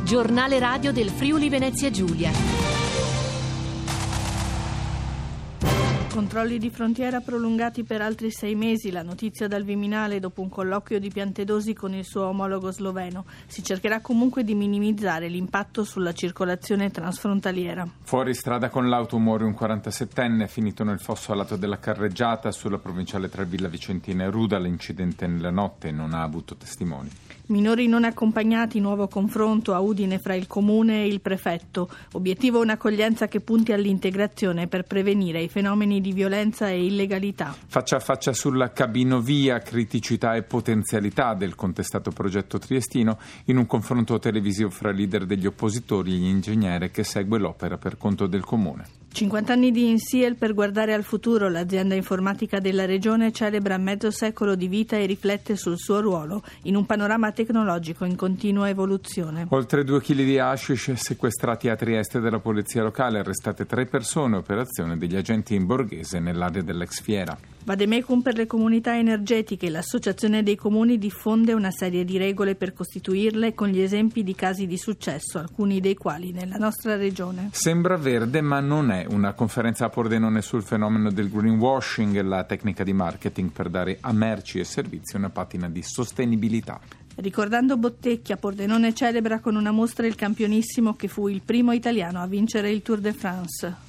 Giornale radio del Friuli Venezia Giulia. Controlli di frontiera prolungati per altri 6 mesi, la notizia dal Viminale dopo un colloquio di Piantedosi con il suo omologo sloveno. Si cercherà comunque di minimizzare l'impatto sulla circolazione transfrontaliera. Fuori strada con l'auto muore un 47enne, finito nel fosso a lato della carreggiata sulla provinciale tra Villa Vicentina e Ruda. L'incidente nella notte non ha avuto testimoni. Minori non accompagnati, nuovo confronto a Udine fra il comune e il prefetto. Obiettivo un'accoglienza che punti all'integrazione per prevenire i fenomeni di violenza e illegalità. Faccia a faccia sulla cabinovia, criticità e potenzialità del contestato progetto triestino in un confronto televisivo fra leader degli oppositori e gli ingegneri che segue l'opera per conto del comune. 50 anni di Insiel per guardare al futuro. L'azienda informatica della regione celebra mezzo secolo di vita e riflette sul suo ruolo in un panorama tecnologico in continua evoluzione. Oltre 2 kg di hashish sequestrati a Trieste dalla polizia locale, arrestate 3 persone, operazione degli agenti in Borghese nell'area dell'ex fiera. Vademecum per le comunità energetiche. L'Associazione dei Comuni diffonde una serie di regole per costituirle con gli esempi di casi di successo, alcuni dei quali nella nostra regione. Sembra verde ma non è. Una conferenza a Pordenone sul fenomeno del greenwashing e la tecnica di marketing per dare a merci e servizi una patina di sostenibilità. Ricordando Bottecchia, Pordenone celebra con una mostra il campionissimo che fu il primo italiano a vincere il Tour de France.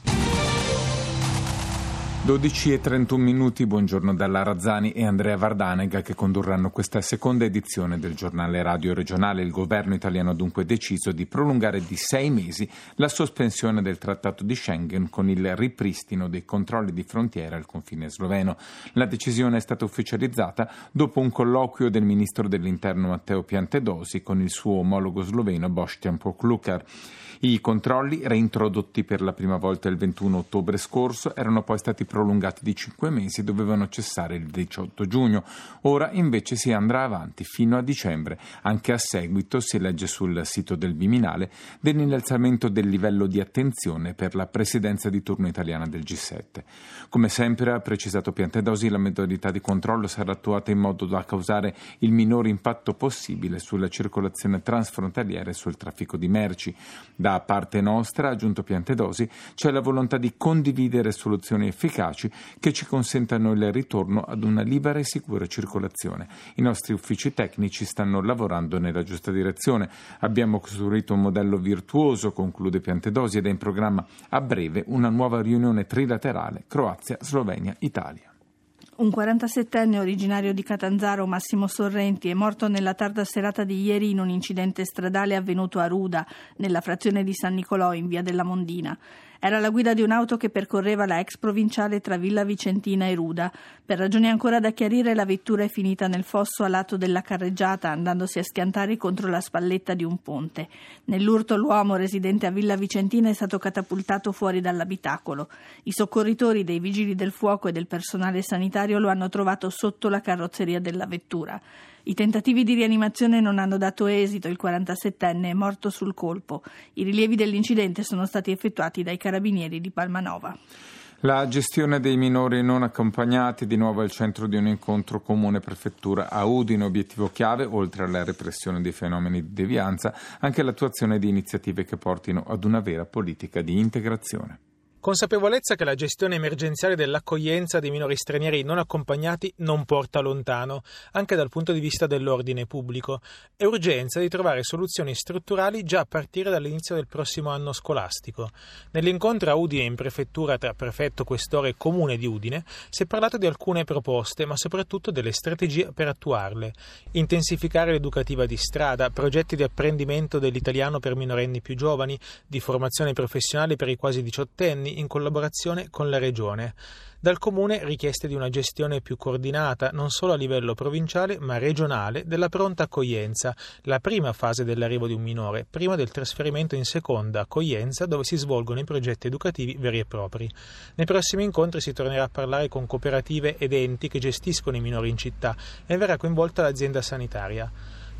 12:31, buongiorno dalla Razzani e Andrea Vardanega che condurranno questa seconda edizione del giornale radio regionale. Il governo italiano ha dunque deciso di prolungare di 6 mesi la sospensione del trattato di Schengen con il ripristino dei controlli di frontiera al confine sloveno. La decisione è stata ufficializzata dopo un colloquio del ministro dell'interno Matteo Piantedosi con il suo omologo sloveno Boštjan Poklukar. I controlli, reintrodotti per la prima volta il 21 ottobre scorso, erano poi stati prolungati di 5 mesi e dovevano cessare il 18 giugno. Ora invece si andrà avanti fino a dicembre, anche a seguito, si legge sul sito del Viminale, dell'innalzamento del livello di attenzione per la presidenza di turno italiana del G7. Come sempre, ha precisato Piantedosi, la modalità di controllo sarà attuata in modo da causare il minore impatto possibile sulla circolazione transfrontaliera e sul traffico di merci. Da parte nostra, ha aggiunto Piantedosi, c'è la volontà di condividere soluzioni efficaci che ci consentano il ritorno ad una libera e sicura circolazione. I nostri uffici tecnici stanno lavorando nella giusta direzione. Abbiamo costruito un modello virtuoso, conclude Piantedosi, ed è in programma a breve una nuova riunione trilaterale Croazia, Slovenia, Italia. Un 47enne originario di Catanzaro, Massimo Sorrenti, è morto nella tarda serata di ieri in un incidente stradale avvenuto a Ruda, nella frazione di San Nicolò, in via della Mondina. Era la guida di un'auto che percorreva la ex provinciale tra Villa Vicentina e Ruda. Per ragioni ancora da chiarire, la vettura è finita nel fosso a lato della carreggiata, andandosi a schiantare contro la spalletta di un ponte. Nell'urto l'uomo, residente a Villa Vicentina, è stato catapultato fuori dall'abitacolo. I soccorritori dei vigili del fuoco e del personale sanitario lo hanno trovato sotto la carrozzeria della vettura. I tentativi di rianimazione non hanno dato esito, il 47enne è morto sul colpo. I rilievi dell'incidente sono stati effettuati dai carabinieri di Palmanova. La gestione dei minori non accompagnati di nuovo al centro di un incontro comune prefettura a Udine. Obiettivo chiave, oltre alla repressione dei fenomeni di devianza, anche l'attuazione di iniziative che portino ad una vera politica di integrazione. Consapevolezza che la gestione emergenziale dell'accoglienza dei minori stranieri non accompagnati non porta lontano, anche dal punto di vista dell'ordine pubblico, e urgenza di trovare soluzioni strutturali già a partire dall'inizio del prossimo anno scolastico. Nell'incontro a Udine in prefettura tra prefetto, questore e comune di Udine si è parlato di alcune proposte, ma soprattutto delle strategie per attuarle. Intensificare l'educativa di strada, progetti di apprendimento dell'italiano per minorenni più giovani, di formazione professionale per i quasi 18enni, in collaborazione con la Regione. Dal Comune richieste di una gestione più coordinata, non solo a livello provinciale ma regionale, della pronta accoglienza, la prima fase dell'arrivo di un minore, prima del trasferimento in seconda accoglienza dove si svolgono i progetti educativi veri e propri. Nei prossimi incontri si tornerà a parlare con cooperative ed enti che gestiscono i minori in città e verrà coinvolta l'azienda sanitaria.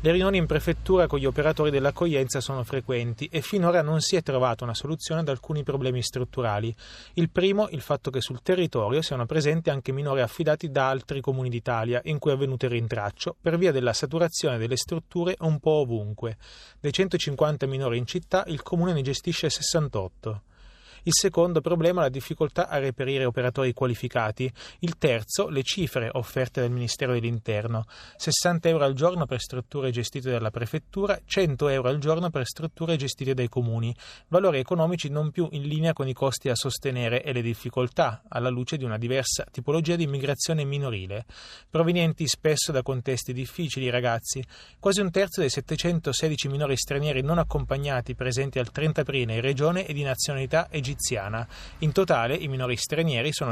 Le riunioni in prefettura con gli operatori dell'accoglienza sono frequenti e finora non si è trovata una soluzione ad alcuni problemi strutturali. Il primo, il fatto che sul territorio siano presenti anche minori affidati da altri comuni d'Italia in cui è avvenuto il rintraccio per via della saturazione delle strutture un po' ovunque. Dei 150 minori in città il comune ne gestisce 68. Il secondo problema è la difficoltà a reperire operatori qualificati. Il terzo, le cifre offerte dal Ministero dell'Interno. 60 euro al giorno per strutture gestite dalla prefettura, 100 euro al giorno per strutture gestite dai comuni. Valori economici non più in linea con i costi a sostenere e le difficoltà, alla luce di una diversa tipologia di immigrazione minorile. Provenienti spesso da contesti difficili, i ragazzi. Quasi un terzo dei 716 minori stranieri non accompagnati presenti al 30 aprile in regione e di nazionalità egiziana. In totale i minori stranieri sono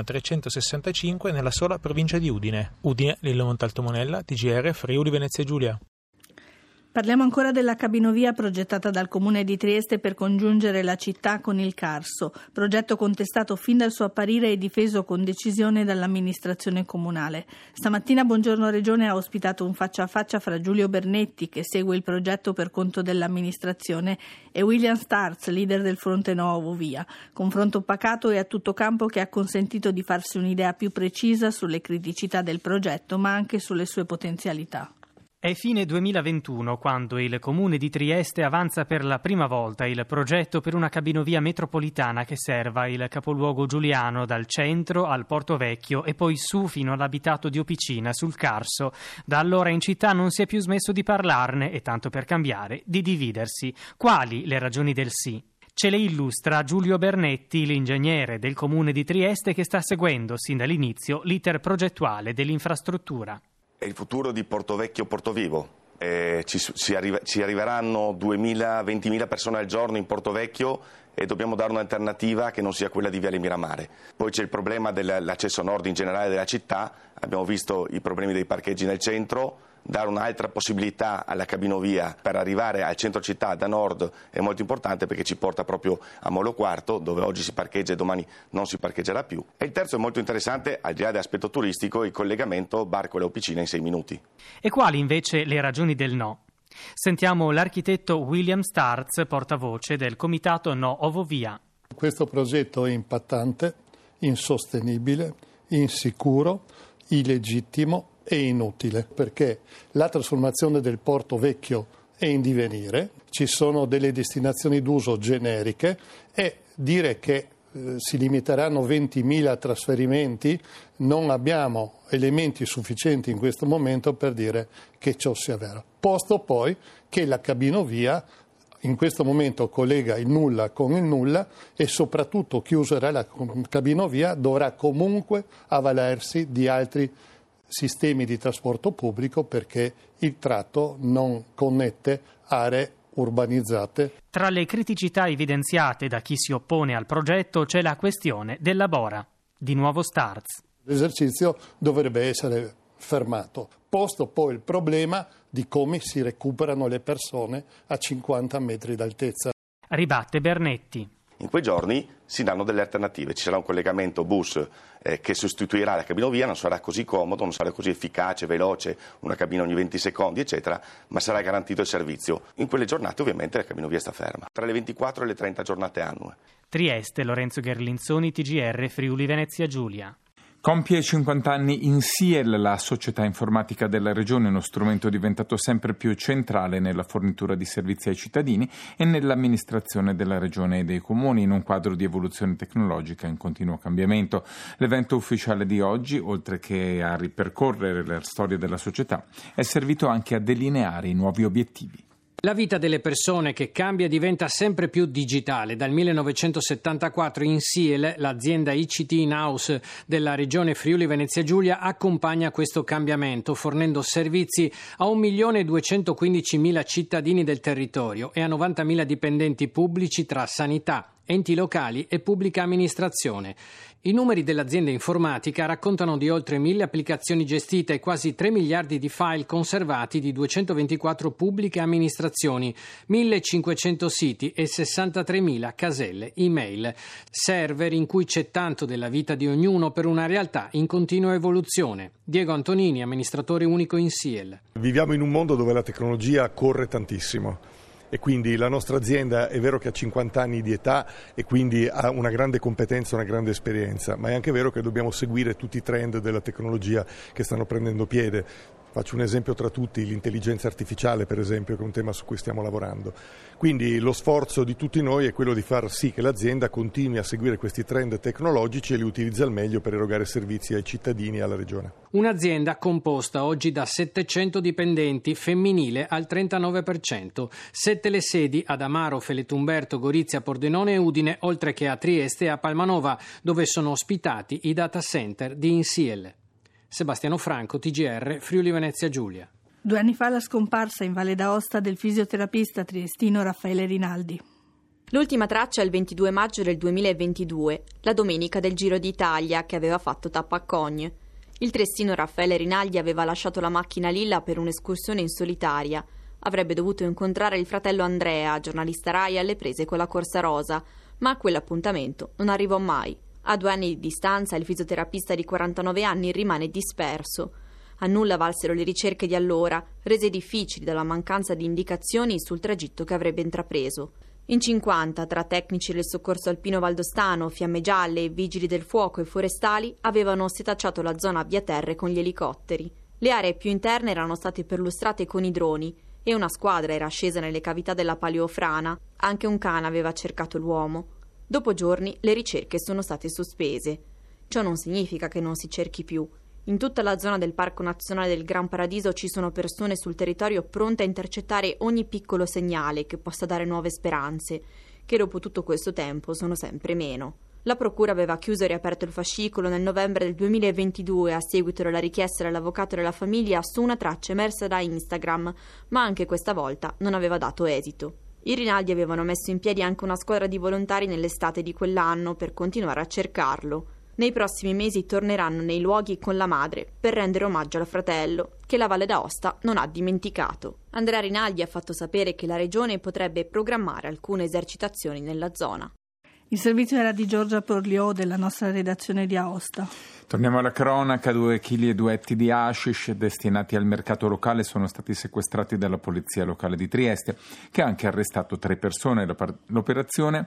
365 nella sola provincia di Udine. Udine, Lillo Montalto Monella, TGR, Friuli Venezia Giulia. Parliamo ancora della cabinovia progettata dal Comune di Trieste per congiungere la città con il Carso, progetto contestato fin dal suo apparire e difeso con decisione dall'amministrazione comunale. Stamattina Buongiorno Regione ha ospitato un faccia a faccia fra Giulio Bernetti, che segue il progetto per conto dell'amministrazione, e William Starz, leader del Fronte No Ovovia. Confronto pacato e a tutto campo che ha consentito di farsi un'idea più precisa sulle criticità del progetto, ma anche sulle sue potenzialità. È fine 2021 quando il Comune di Trieste avanza per la prima volta il progetto per una cabinovia metropolitana che serva il capoluogo giuliano dal centro al Porto Vecchio e poi su fino all'abitato di Opicina sul Carso. Da allora in città non si è più smesso di parlarne e, tanto per cambiare, di dividersi. Quali le ragioni del sì? Ce le illustra Giulio Bernetti, l'ingegnere del Comune di Trieste che sta seguendo sin dall'inizio l'iter progettuale dell'infrastruttura. È il futuro di Portovecchio-Portovivo. Ci arriveranno 2.000-20.000 persone al giorno in Portovecchio e dobbiamo dare un'alternativa che non sia quella di Viale Miramare. Poi c'è il problema dell'accesso nord in generale della città, abbiamo visto i problemi dei parcheggi nel centro. Dare un'altra possibilità alla cabinovia per arrivare al centro città da nord è molto importante perché ci porta proprio a Molo Quarto, dove oggi si parcheggia e domani non si parcheggerà più. E il terzo è molto interessante, al di là dell'aspetto turistico, il collegamento Barcola e Opicina in 6 minuti. E quali invece le ragioni del no? Sentiamo l'architetto William Starz, portavoce del comitato No Ovovia. Questo progetto è impattante, insostenibile, insicuro, illegittimo e inutile, perché la trasformazione del Porto Vecchio è in divenire, ci sono delle destinazioni d'uso generiche e dire che si limiteranno 20.000 trasferimenti, non abbiamo elementi sufficienti in questo momento per dire che ciò sia vero. Posto poi che la cabinovia in questo momento collega il nulla con il nulla e soprattutto chi userà la cabinovia dovrà comunque avvalersi di altri sistemi di trasporto pubblico perché il tratto non connette aree urbanizzate. Tra le criticità evidenziate da chi si oppone al progetto c'è la questione della Bora. Di nuovo Starz. L'esercizio dovrebbe essere fermato, posto poi il problema di come si recuperano le persone a 50 metri d'altezza. Ribatte Bernetti. In quei giorni si danno delle alternative, ci sarà un collegamento bus che sostituirà la cabinovia, non sarà così comodo, non sarà così efficace, veloce, una cabina ogni 20 secondi eccetera, ma sarà garantito il servizio. In quelle giornate ovviamente la cabinovia sta ferma, tra le 24 e le 30 giornate annue. Trieste, Lorenzo Gherlinzoni, TGR, Friuli Venezia Giulia. Compie 50 anni in SIEL, la società informatica della regione, uno strumento diventato sempre più centrale nella fornitura di servizi ai cittadini e nell'amministrazione della regione e dei comuni, in un quadro di evoluzione tecnologica in continuo cambiamento. L'evento ufficiale di oggi, oltre che a ripercorrere la storia della società, è servito anche a delineare i nuovi obiettivi. La vita delle persone che cambia diventa sempre più digitale. Dal 1974 in SIEL, l'azienda ICT in-house della regione Friuli Venezia Giulia, accompagna questo cambiamento, fornendo servizi a 1.215.000 cittadini del territorio e a 90.000 dipendenti pubblici tra sanità, enti locali e pubblica amministrazione. I numeri dell'azienda informatica raccontano di oltre 1.000 applicazioni gestite e quasi 3 miliardi di file conservati di 224 pubbliche amministrazioni, 1.500 siti e 63.000 caselle email. Server in cui c'è tanto della vita di ognuno per una realtà in continua evoluzione. Diego Antonini, amministratore unico in SIEL. Viviamo in un mondo dove la tecnologia corre tantissimo. E quindi la nostra azienda è vero che ha 50 anni di età e quindi ha una grande competenza, una grande esperienza, ma è anche vero che dobbiamo seguire tutti i trend della tecnologia che stanno prendendo piede. Faccio un esempio tra tutti, l'intelligenza artificiale per esempio, che è un tema su cui stiamo lavorando. Quindi lo sforzo di tutti noi è quello di far sì che l'azienda continui a seguire questi trend tecnologici e li utilizzi al meglio per erogare servizi ai cittadini e alla regione. Un'azienda composta oggi da 700 dipendenti, femminile al 39%, 7 le sedi ad Amaro, Felettumberto, Gorizia, Pordenone e Udine, oltre che a Trieste e a Palmanova, dove sono ospitati i data center di INSIEL. Sebastiano Franco, TGR, Friuli Venezia Giulia. 2 anni fa la scomparsa in Valle d'Aosta del fisioterapista triestino Raffaele Rinaldi. L'ultima traccia è il 22 maggio del 2022, la domenica del Giro d'Italia, che aveva fatto tappa a Cogne. Il triestino Raffaele Rinaldi aveva lasciato la macchina Lilla per un'escursione in solitaria. Avrebbe dovuto incontrare il fratello Andrea, giornalista Rai alle prese con la Corsa Rosa, ma a quell'appuntamento non arrivò mai. A 2 anni di distanza il fisioterapista di 49 anni rimane disperso. A nulla valsero le ricerche di allora, rese difficili dalla mancanza di indicazioni sul tragitto che avrebbe intrapreso. In 50, tra tecnici del soccorso alpino valdostano, fiamme gialle, vigili del fuoco e forestali, avevano setacciato la zona a via terre con gli elicotteri. Le aree più interne erano state perlustrate con i droni e una squadra era scesa nelle cavità della paleofrana. Anche un cane aveva cercato l'uomo. Dopo giorni le ricerche sono state sospese. Ciò non significa che non si cerchi più. In tutta la zona del Parco Nazionale del Gran Paradiso ci sono persone sul territorio pronte a intercettare ogni piccolo segnale che possa dare nuove speranze, che dopo tutto questo tempo sono sempre meno. La procura aveva chiuso e riaperto il fascicolo nel novembre del 2022 a seguito della richiesta dell'avvocato della famiglia su una traccia emersa da Instagram, ma anche questa volta non aveva dato esito. I Rinaldi avevano messo in piedi anche una squadra di volontari nell'estate di quell'anno per continuare a cercarlo. Nei prossimi mesi torneranno nei luoghi con la madre per rendere omaggio al fratello, che la Valle d'Aosta non ha dimenticato. Andrea Rinaldi ha fatto sapere che la regione potrebbe programmare alcune esercitazioni nella zona. Il servizio era di Giorgia Porliò della nostra redazione di Aosta. Torniamo alla cronaca. 2 chili e 2 etti di hashish destinati al mercato locale sono stati sequestrati dalla polizia locale di Trieste, che ha anche arrestato 3 persone. L'operazione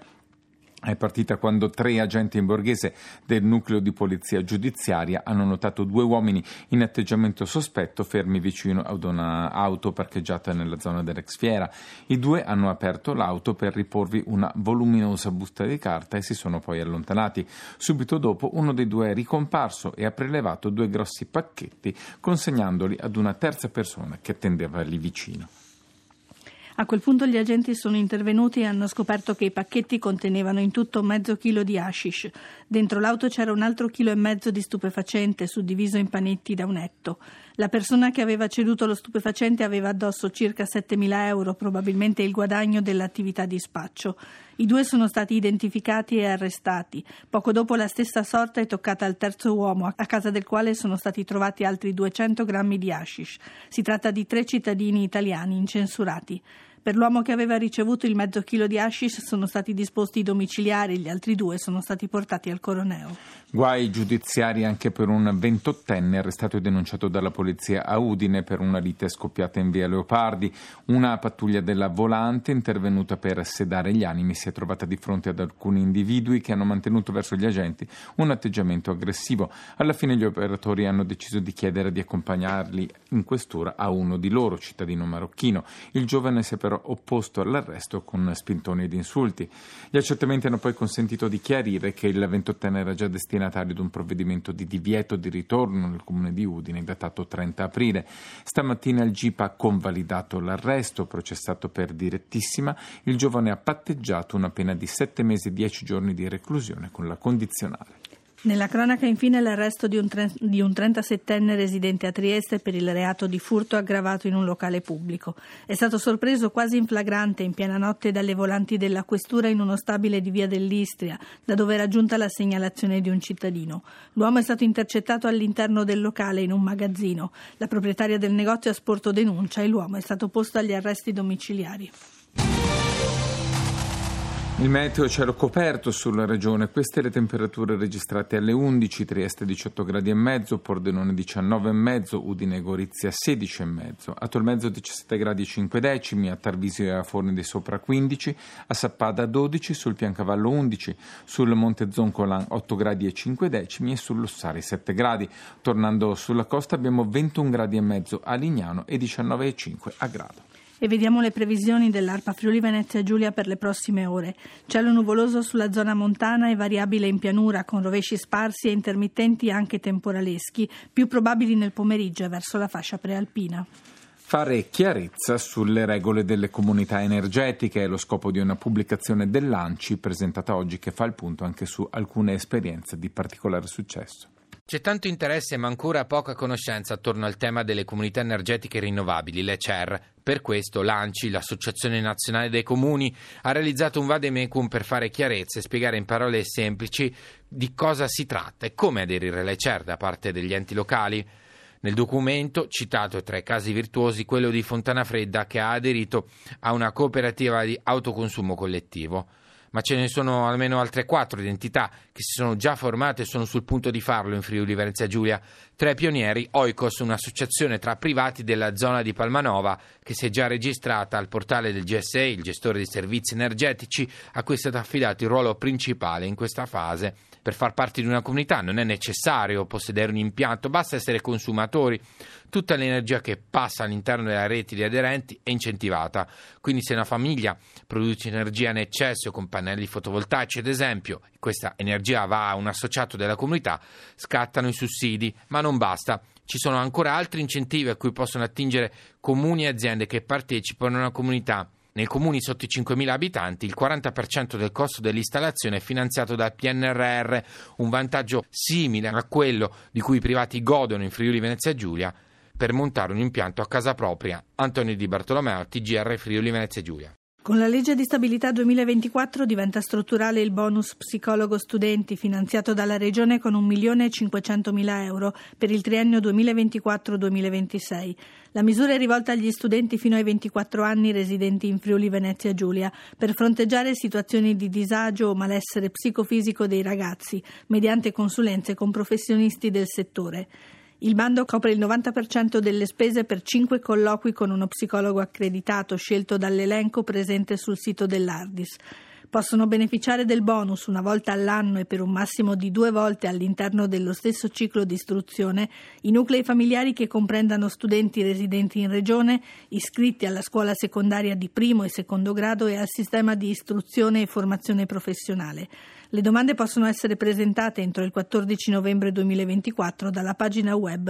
è partita quando 3 agenti in borghese del nucleo di polizia giudiziaria hanno notato 2 uomini in atteggiamento sospetto fermi vicino ad una auto parcheggiata nella zona dell'ex fiera. I 2 hanno aperto l'auto per riporvi una voluminosa busta di carta e si sono poi allontanati. Subito dopo uno dei 2 è ricomparso e ha prelevato 2 grossi pacchetti consegnandoli ad una terza persona che attendeva lì vicino. A quel punto gli agenti sono intervenuti e hanno scoperto che i pacchetti contenevano in tutto mezzo chilo di hashish. Dentro l'auto c'era un altro 1,5 chili di stupefacente suddiviso in panetti da un etto. La persona che aveva ceduto lo stupefacente aveva addosso circa 7.000 euro, probabilmente il guadagno dell'attività di spaccio. I 2 sono stati identificati e arrestati. Poco dopo la stessa sorte è toccata al terzo uomo, a casa del quale sono stati trovati altri 200 grammi di hashish. Si tratta di 3 cittadini italiani incensurati. Per l'uomo che aveva ricevuto il mezzo chilo di hashish sono stati disposti i domiciliari, gli altri 2 sono stati portati al Coroneo. Guai giudiziari anche per un 28enne arrestato e denunciato dalla polizia a Udine per una lite scoppiata in via Leopardi. Una pattuglia della Volante, intervenuta per sedare gli animi, si è trovata di fronte ad alcuni individui che hanno mantenuto verso gli agenti un atteggiamento aggressivo. Alla fine gli operatori hanno deciso di chiedere di accompagnarli in questura a uno di loro, cittadino marocchino. Il giovane si è però opposto all'arresto con spintoni ed insulti. Gli accertamenti hanno poi consentito di chiarire che il 28enne era già destinatario di un provvedimento di divieto di ritorno nel comune di Udine datato 30 aprile. Stamattina il GIP ha convalidato l'arresto, processato per direttissima. Il giovane ha patteggiato una pena di 7 mesi e 10 giorni di reclusione con la condizionale. Nella cronaca infine l'arresto di un 37enne residente a Trieste per il reato di furto aggravato in un locale pubblico. È stato sorpreso quasi in flagrante in piena notte dalle volanti della questura in uno stabile di via dell'Istria, da dove era giunta la segnalazione di un cittadino. L'uomo è stato intercettato all'interno del locale in un magazzino. La proprietaria del negozio ha sporto denuncia e l'uomo è stato posto agli arresti domiciliari. Il meteo, cielo coperto sulla regione, queste le temperature registrate alle 11, Trieste 18 gradi e mezzo, Pordenone 19 e mezzo, Udine e Gorizia 16 e mezzo, a Tolmezzo 17 gradi e 5 decimi, a Tarvisio e a Forni dei Sopra 15, a Sappada 12, sul Piancavallo 11, sul Monte Zoncolan 8 gradi e 5 decimi e sull'Ossari 7 gradi. Tornando sulla costa abbiamo 21 gradi e mezzo a Lignano e 19 e 5 a Grado. E vediamo le previsioni dell'ARPA Friuli Venezia Giulia per le prossime ore. Cielo nuvoloso sulla zona montana e variabile in pianura, con rovesci sparsi e intermittenti anche temporaleschi, più probabili nel pomeriggio e verso la fascia prealpina. Fare chiarezza sulle regole delle comunità energetiche è lo scopo di una pubblicazione dell'ANCI presentata oggi, che fa il punto anche su alcune esperienze di particolare successo. C'è tanto interesse ma ancora poca conoscenza attorno al tema delle comunità energetiche rinnovabili, le CER. Per questo l'ANCI, l'Associazione Nazionale dei Comuni, ha realizzato un vademecum per fare chiarezza e spiegare in parole semplici di cosa si tratta e come aderire alle CER da parte degli enti locali. Nel documento citato è tra i casi virtuosi quello di Fontanafredda, che ha aderito a una cooperativa di autoconsumo collettivo. Ma ce ne sono almeno altre 4 identità che si sono già formate e sono sul punto di farlo in Friuli Venezia Giulia. Tra i pionieri, Oikos, un'associazione tra privati della zona di Palmanova, che si è già registrata al portale del GSE, il gestore di servizi energetici, a cui è stato affidato il ruolo principale in questa fase. Per far parte di una comunità non è necessario possedere un impianto, basta essere consumatori. Tutta l'energia che passa all'interno della rete di aderenti è incentivata. Quindi se una famiglia produce energia in eccesso con pannelli fotovoltaici, ad esempio, e questa energia va a un associato della comunità, scattano i sussidi, ma non basta. Ci sono ancora altri incentivi a cui possono attingere comuni e aziende che partecipano a una comunità. Nei comuni sotto i 5.000 abitanti il 40% del costo dell'installazione è finanziato dal PNRR, un vantaggio simile a quello di cui i privati godono in Friuli Venezia Giulia per montare un impianto a casa propria. Antonio Di Bartolomeo, TGR Friuli Venezia Giulia. Con la legge di stabilità 2024 diventa strutturale il bonus psicologo studenti finanziato dalla Regione con 1.500.000 euro per il triennio 2024-2026. La misura è rivolta agli studenti fino ai 24 anni residenti in Friuli Venezia Giulia per fronteggiare situazioni di disagio o malessere psicofisico dei ragazzi mediante consulenze con professionisti del settore. Il bando copre il 90% delle spese per 5 colloqui con uno psicologo accreditato scelto dall'elenco presente sul sito dell'Ardis. Possono beneficiare del bonus una volta all'anno e per un massimo di 2 volte all'interno dello stesso ciclo di istruzione i nuclei familiari che comprendano studenti residenti in regione, iscritti alla scuola secondaria di primo e secondo grado e al sistema di istruzione e formazione professionale. Le domande possono essere presentate entro il 14 novembre 2024 dalla pagina web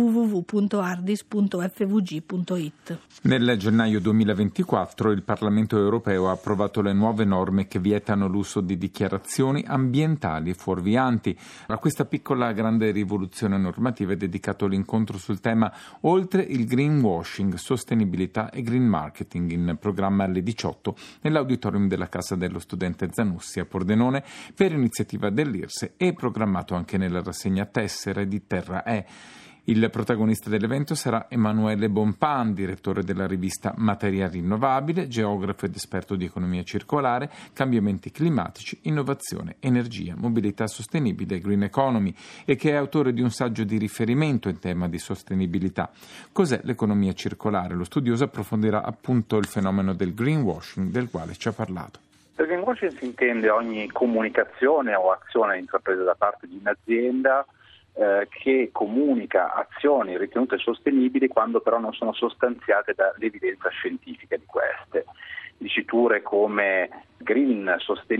www.ardis.fvg.it. Nel gennaio 2024 il Parlamento europeo ha approvato le nuove norme che vietano l'uso di dichiarazioni ambientali fuorvianti. A questa piccola grande rivoluzione normativa è dedicato l'incontro sul tema Oltre il greenwashing, sostenibilità e green marketing, in programma alle 18 nell'auditorium della Casa dello Studente Zanussi a Pordenone, per iniziativa dell'IRSE, e programmato anche nella rassegna Tessere di Terra E. Il protagonista dell'evento sarà Emanuele Bonpan, direttore della rivista Materia Rinnovabile, geografo ed esperto di economia circolare, cambiamenti climatici, innovazione, energia, mobilità sostenibile e green economy, e che è autore di un saggio di riferimento in tema di sostenibilità. Cos'è l'economia circolare? Lo studioso approfondirà appunto il fenomeno del greenwashing, del quale ci ha parlato. Per greenwashing si intende ogni comunicazione o azione intrapresa da parte di un'azienda che comunica azioni ritenute sostenibili quando però non sono sostanziate dall'evidenza scientifica di queste. diciture come green,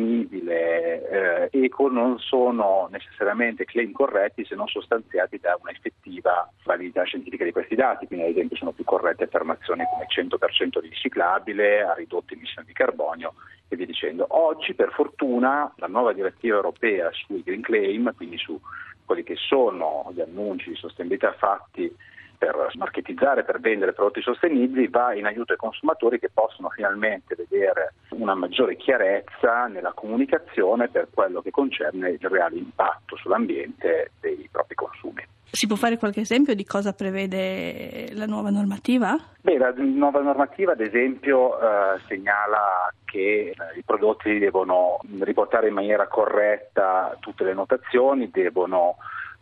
sostenibile, eco non sono necessariamente claim corretti se non sostanziati da un'effettiva validità scientifica di questi dati. Quindi ad esempio sono più corrette affermazioni come 100% riciclabile, ha ridotto emissioni di carbonio e via dicendo. Oggi per fortuna la nuova direttiva europea sui green claim, quindi su quelli che sono gli annunci di sostenibilità fatti per marketizzare, per vendere prodotti sostenibili, va in aiuto ai consumatori che possono finalmente vedere una maggiore chiarezza nella comunicazione per quello che concerne il reale impatto sull'ambiente dei propri consumi. Si può fare qualche esempio di cosa prevede la nuova normativa? La nuova normativa ad esempio segnala che i prodotti devono riportare in maniera corretta tutte le notazioni, devono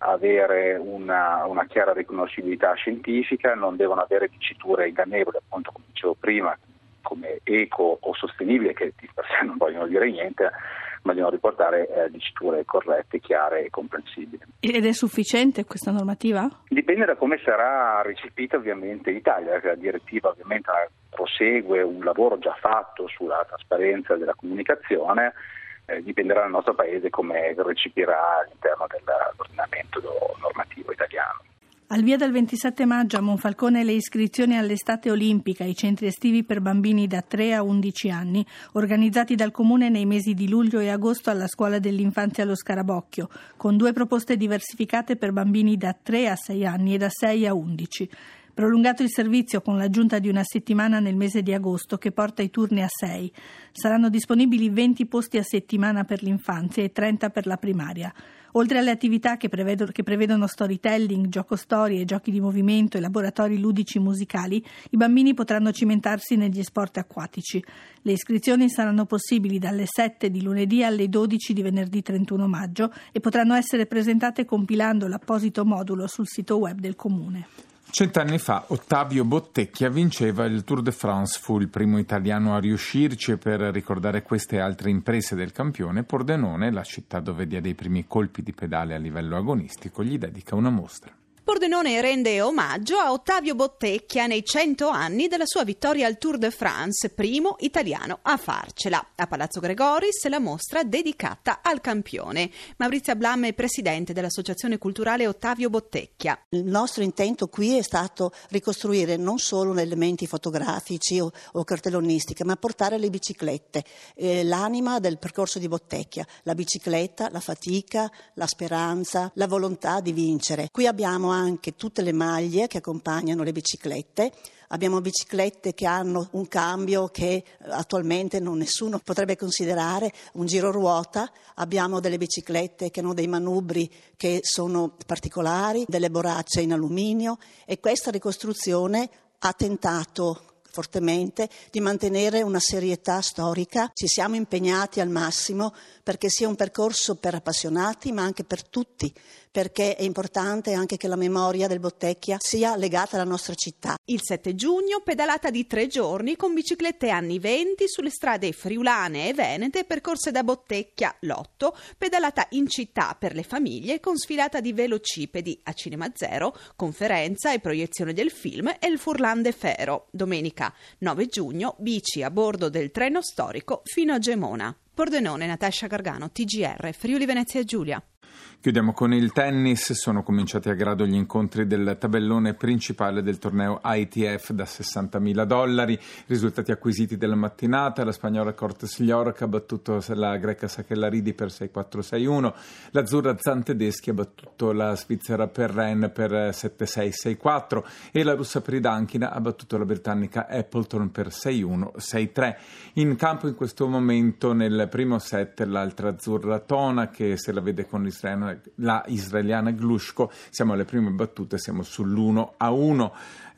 avere una chiara riconoscibilità scientifica, non devono avere diciture ingannevoli, appunto come dicevo prima, come eco o sostenibile, che di per sé non vogliono dire niente, ma devono riportare diciture corrette, chiare e comprensibili. Ed è sufficiente questa normativa? Dipende da come sarà recepita ovviamente in Italia, perché la direttiva ovviamente prosegue un lavoro già fatto sulla trasparenza della comunicazione. Dipenderà dal nostro Paese come recepirà all'interno dell'ordinamento normativo italiano. Al via dal 27 maggio a Monfalcone le iscrizioni all'estate olimpica, i centri estivi per bambini da 3 a 11 anni, organizzati dal Comune nei mesi di luglio e agosto alla Scuola dell'Infanzia allo Scarabocchio, con 2 proposte diversificate per bambini da 3 a 6 anni e da 6 a 11. Prolungato il servizio con l'aggiunta di una settimana nel mese di agosto che porta i turni a 6. Saranno disponibili 20 posti a settimana per l'infanzia e 30 per la primaria. Oltre alle attività che prevedono storytelling, gioco storie, giochi di movimento e laboratori ludici musicali, i bambini potranno cimentarsi negli sport acquatici. Le iscrizioni saranno possibili dalle 7 di lunedì alle 12 di venerdì 31 maggio e potranno essere presentate compilando l'apposito modulo sul sito web del Comune. 100 anni fa Ottavio Bottecchia vinceva il Tour de France, fu il primo italiano a riuscirci, e per ricordare queste e altre imprese del campione, Pordenone, la città dove dia dei primi colpi di pedale a livello agonistico, gli dedica una mostra. Pordenone rende omaggio a Ottavio Bottecchia nei 100 anni della sua vittoria al Tour de France, primo italiano a farcela. A Palazzo Gregoris la mostra dedicata al campione. Maurizia Blamme, presidente dell'Associazione Culturale Ottavio Bottecchia. Il nostro intento qui è stato ricostruire non solo elementi fotografici o cartellonistica, ma portare le biciclette, l'anima del percorso di Bottecchia, la bicicletta, la fatica, la speranza, la volontà di vincere. Qui abbiamo anche tutte le maglie che accompagnano le biciclette. Abbiamo biciclette che hanno un cambio che attualmente nessuno potrebbe considerare un giro ruota. Abbiamo delle biciclette che hanno dei manubri che sono particolari, delle borracce in alluminio, e questa ricostruzione ha tentato fortemente di mantenere una serietà storica. Ci siamo impegnati al massimo perché sia un percorso per appassionati ma anche per tutti, perché è importante anche che la memoria del Bottecchia sia legata alla nostra città. Il 7 giugno pedalata di 3 giorni con biciclette anni 20 sulle strade friulane e venete percorse da Bottecchia Lotto, pedalata in città per le famiglie con sfilata di velocipedi a Cinema Zero, conferenza e proiezione del film e il Furlan de Fero. Domenica 9 giugno bici a bordo del treno storico fino a Gemona. Pordenone, Natascia Gargano, TGR, Friuli Venezia Giulia. Chiudiamo con il tennis. Sono cominciati a grado gli incontri del tabellone principale del torneo ITF da $60.000. Risultati acquisiti della mattinata: la spagnola Cortes Llorca ha battuto la greca Sakellarides per 6-4-6-1, l'azzurra Zantedeschi ha battuto la svizzera Perrin per 7-6, 6-4 e la russa Pridankina ha battuto la britannica Appleton per 6-1, 6-3. In campo in questo momento nel primo set l'altra azzurra Tona, che se la vede con la israeliana Glushko. Siamo alle prime battute, siamo sull'1-1.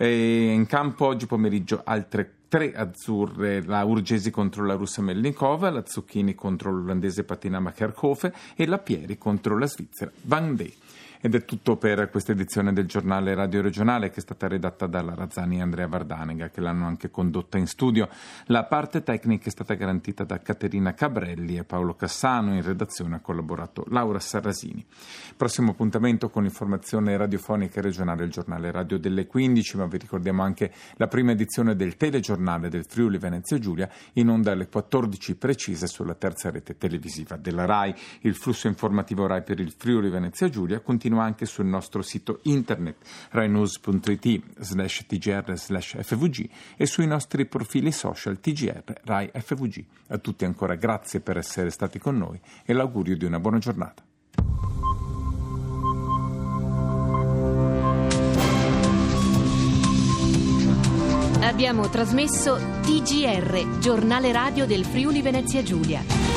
In campo oggi pomeriggio altre 3 azzurre: la Urgesi contro la russa Melnikova, la Zucchini contro l'olandese Patinama Kerkhofe e la Pieri contro la svizzera Van Dee. Ed è tutto per questa edizione del giornale Radio Regionale, che è stata redatta dalla Razzani e Andrea Vardanega, che l'hanno anche condotta in studio. La parte tecnica è stata garantita da Caterina Cabrelli e Paolo Cassano. In redazione ha collaborato Laura Sarrasini. Prossimo appuntamento con informazione radiofonica e regionale, il giornale radio delle 15, ma vi ricordiamo anche la prima edizione del telegiornale del Friuli Venezia Giulia, in onda alle 14 precise sulla terza rete televisiva della RAI. Il flusso informativo RAI per il Friuli Venezia Giulia continua anche sul nostro sito internet rainews.it/tgr/fvg e sui nostri profili social TGR RAI FVG. A tutti ancora grazie per essere stati con noi e l'augurio di una buona giornata. Abbiamo trasmesso TGR, giornale radio del Friuli Venezia Giulia.